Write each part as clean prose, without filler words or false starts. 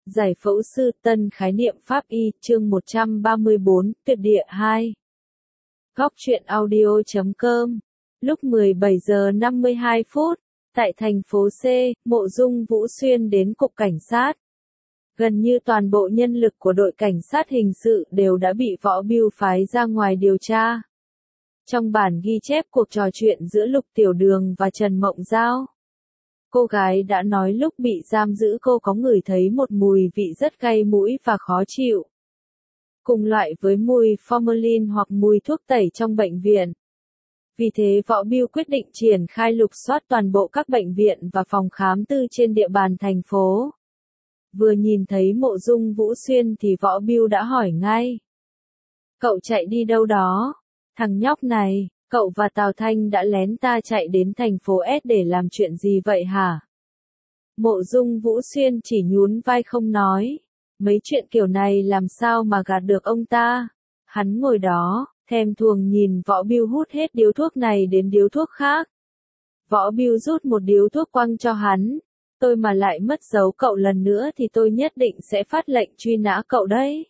Giải phẫu sư tân khái niệm pháp y, chương 134, tuyệt địa 2. Góc truyện audio.com. Lúc 17 giờ 52 phút, tại thành phố C, Mộ Dung Vũ Xuyên đến cục cảnh sát. Gần như toàn bộ nhân lực của đội cảnh sát hình sự đều đã bị Võ Bưu phái ra ngoài điều tra. Trong bản ghi chép cuộc trò chuyện giữa Lục Tiểu Đường và Trần Mộng Giao, cô gái đã nói lúc bị giam giữ cô có ngửi thấy một mùi vị rất cay mũi và khó chịu. Cùng loại với mùi formalin hoặc mùi thuốc tẩy trong bệnh viện. Vì thế Võ Bưu quyết định triển khai lục soát toàn bộ các bệnh viện và phòng khám tư trên địa bàn thành phố. Vừa nhìn thấy Mộ Dung Vũ Xuyên thì Võ Bưu đã hỏi ngay. Cậu chạy đi đâu đó? Thằng nhóc này, cậu và Tào Thanh đã lén ta chạy đến thành phố S để làm chuyện gì vậy hả? Mộ Dung Vũ Xuyên chỉ nhún vai không nói. Mấy chuyện kiểu này làm sao mà gạt được ông ta? Hắn ngồi đó, thèm thuồng nhìn Võ Bưu hút hết điếu thuốc này đến điếu thuốc khác. Võ Bưu rút một điếu thuốc quăng cho hắn. Tôi mà lại mất dấu cậu lần nữa thì tôi nhất định sẽ phát lệnh truy nã cậu đấy.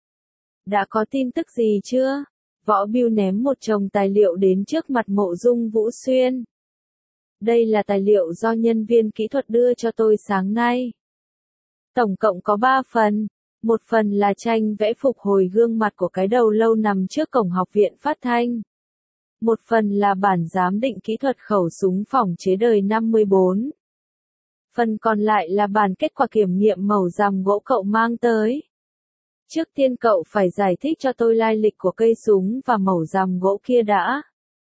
Đã có tin tức gì chưa? Võ Bưu ném một chồng tài liệu đến trước mặt Mộ Dung Vũ Xuyên. Đây là tài liệu do nhân viên kỹ thuật đưa cho tôi sáng nay. Tổng cộng có 3 phần. Một phần là tranh vẽ phục hồi gương mặt của cái đầu lâu nằm trước cổng học viện phát thanh. Một phần là bản giám định kỹ thuật khẩu súng phòng chế đời 54. Phần còn lại là bản kết quả kiểm nghiệm màu rằm gỗ cậu mang tới. Trước tiên cậu phải giải thích cho tôi lai lịch của cây súng và mẩu rằm gỗ kia đã.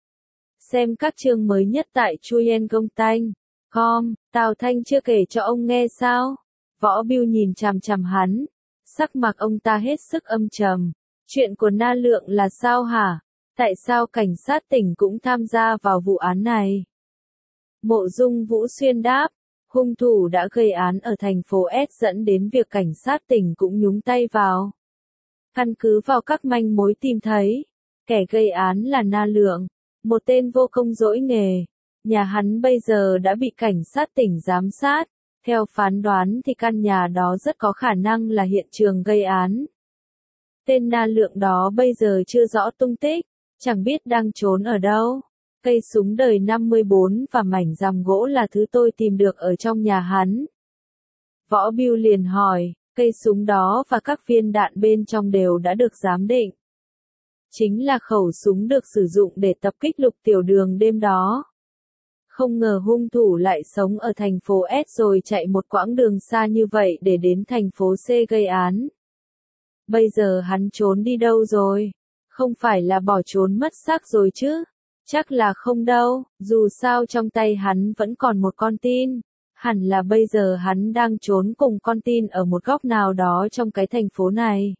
Xem các chương mới nhất tại chuyengontan.com, Tào Thanh chưa kể cho ông nghe sao? Võ Bưu nhìn chằm chằm hắn. Sắc mặt ông ta hết sức âm trầm. Chuyện của Na Lượng là sao hả? Tại sao cảnh sát tỉnh cũng tham gia vào vụ án này? Mộ Dung Vũ Xuyên đáp. Hung thủ đã gây án ở thành phố S dẫn đến việc cảnh sát tỉnh cũng nhúng tay vào. Căn cứ vào các manh mối tìm thấy, kẻ gây án là Na Lượng, một tên vô công dỗi nghề. Nhà hắn bây giờ đã bị cảnh sát tỉnh giám sát. Theo phán đoán thì căn nhà đó rất có khả năng là hiện trường gây án. Tên Na Lượng đó bây giờ chưa rõ tung tích, chẳng biết đang trốn ở đâu. Cây súng đời 54 và mảnh rằm gỗ là thứ tôi tìm được ở trong nhà hắn. Võ Bưu liền hỏi, cây súng đó và các viên đạn bên trong đều đã được giám định. Chính là khẩu súng được sử dụng để tập kích Lục Tiểu Đường đêm đó. Không ngờ hung thủ lại sống ở thành phố S rồi chạy một quãng đường xa như vậy để đến thành phố C gây án. Bây giờ hắn trốn đi đâu rồi? Không phải là bỏ trốn mất xác rồi chứ? Chắc là không đâu, dù sao trong tay hắn vẫn còn một con tin. Hẳn là bây giờ hắn đang trốn cùng con tin ở một góc nào đó trong cái thành phố này.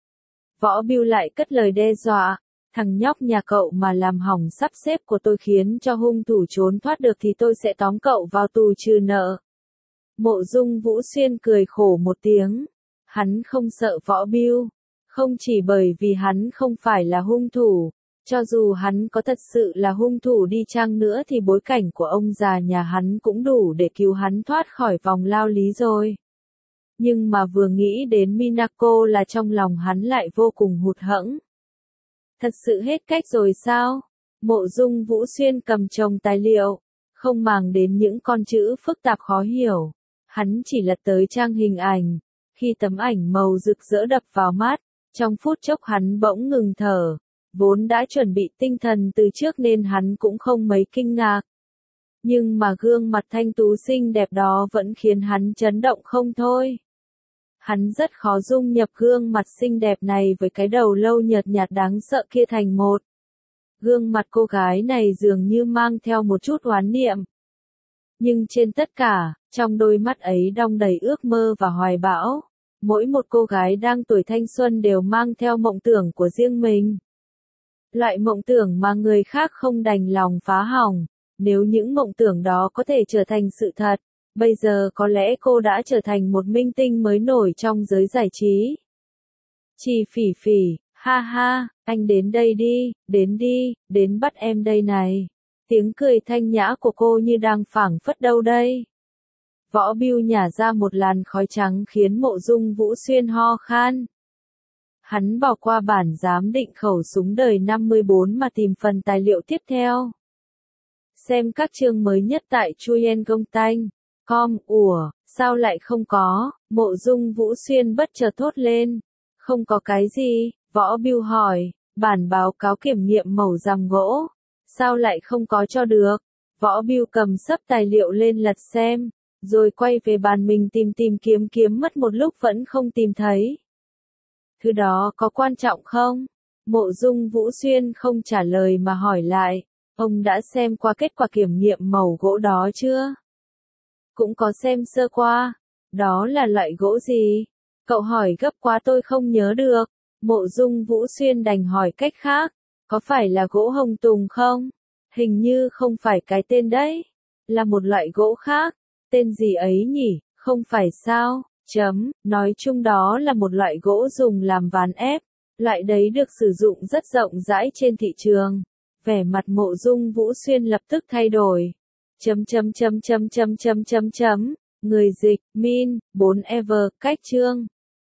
Võ Bưu lại cất lời đe dọa. Thằng nhóc nhà cậu mà làm hỏng sắp xếp của tôi khiến cho hung thủ trốn thoát được thì tôi sẽ tóm cậu vào tù trừ nợ. Mộ Dung Vũ Xuyên cười khổ một tiếng. Hắn không sợ Võ Bưu. Không chỉ bởi vì hắn không phải là hung thủ. Cho dù hắn có thật sự là hung thủ đi chăng nữa thì bối cảnh của ông già nhà hắn cũng đủ để cứu hắn thoát khỏi vòng lao lý rồi. Nhưng mà vừa nghĩ đến Minako là trong lòng hắn lại vô cùng hụt hẫng. Thật sự hết cách rồi sao? Mộ Dung Vũ Xuyên cầm chồng tài liệu, không màng đến những con chữ phức tạp khó hiểu. Hắn chỉ lật tới trang hình ảnh. Khi tấm ảnh màu rực rỡ đập vào mắt, trong phút chốc hắn bỗng ngừng thở. Vốn đã chuẩn bị tinh thần từ trước nên hắn cũng không mấy kinh ngạc. Nhưng mà gương mặt thanh tú xinh đẹp đó vẫn khiến hắn chấn động không thôi. Hắn rất khó dung nhập gương mặt xinh đẹp này với cái đầu lâu nhợt nhạt đáng sợ kia thành một. Gương mặt cô gái này dường như mang theo một chút oán niệm. Nhưng trên tất cả, trong đôi mắt ấy đong đầy ước mơ và hoài bão. Mỗi một cô gái đang tuổi thanh xuân đều mang theo mộng tưởng của riêng mình. Loại mộng tưởng mà người khác không đành lòng phá hỏng. Nếu những mộng tưởng đó có thể trở thành sự thật, bây giờ có lẽ cô đã trở thành một minh tinh mới nổi trong giới giải trí. Chỉ Phỉ Phỉ, ha ha, anh đến đây đi, đến bắt em đây này. Tiếng cười thanh nhã của cô như đang phảng phất đâu đây. Võ Bưu nhả ra một làn khói trắng khiến Mộ Dung Vũ Xuyên ho khan. Hắn bỏ qua bản giám định khẩu súng đời 54 mà tìm phần tài liệu tiếp theo. Xem các chương mới nhất tại chuyengontan.com. Ủa, sao lại không có? Mộ Dung Vũ Xuyên bất chợt thốt lên. Không có cái gì? Võ Bưu hỏi. Bản báo cáo kiểm nghiệm mẩu rằm gỗ. Sao lại không có cho được? Võ Bưu cầm xấp tài liệu lên lật xem, rồi quay về bàn mình tìm kiếm mất một lúc vẫn không tìm thấy. Thứ đó có quan trọng không? Mộ Dung Vũ Xuyên không trả lời mà hỏi lại. Ông đã xem qua kết quả kiểm nghiệm mẩu gỗ đó chưa? Cũng có xem sơ qua. Đó là loại gỗ gì? Cậu hỏi gấp quá tôi không nhớ được. Mộ Dung Vũ Xuyên đành hỏi cách khác. Có phải là gỗ hồng tùng không? Hình như không phải cái tên đấy. Là một loại gỗ khác. Tên gì ấy nhỉ? Không phải sao? Nói chung đó là một loại gỗ dùng làm ván ép. Loại đấy được sử dụng rất rộng rãi trên thị trường. Vẻ mặt Mộ Dung Vũ Xuyên lập tức thay đổi. Người dịch, Min, 4 Ever, cách chương.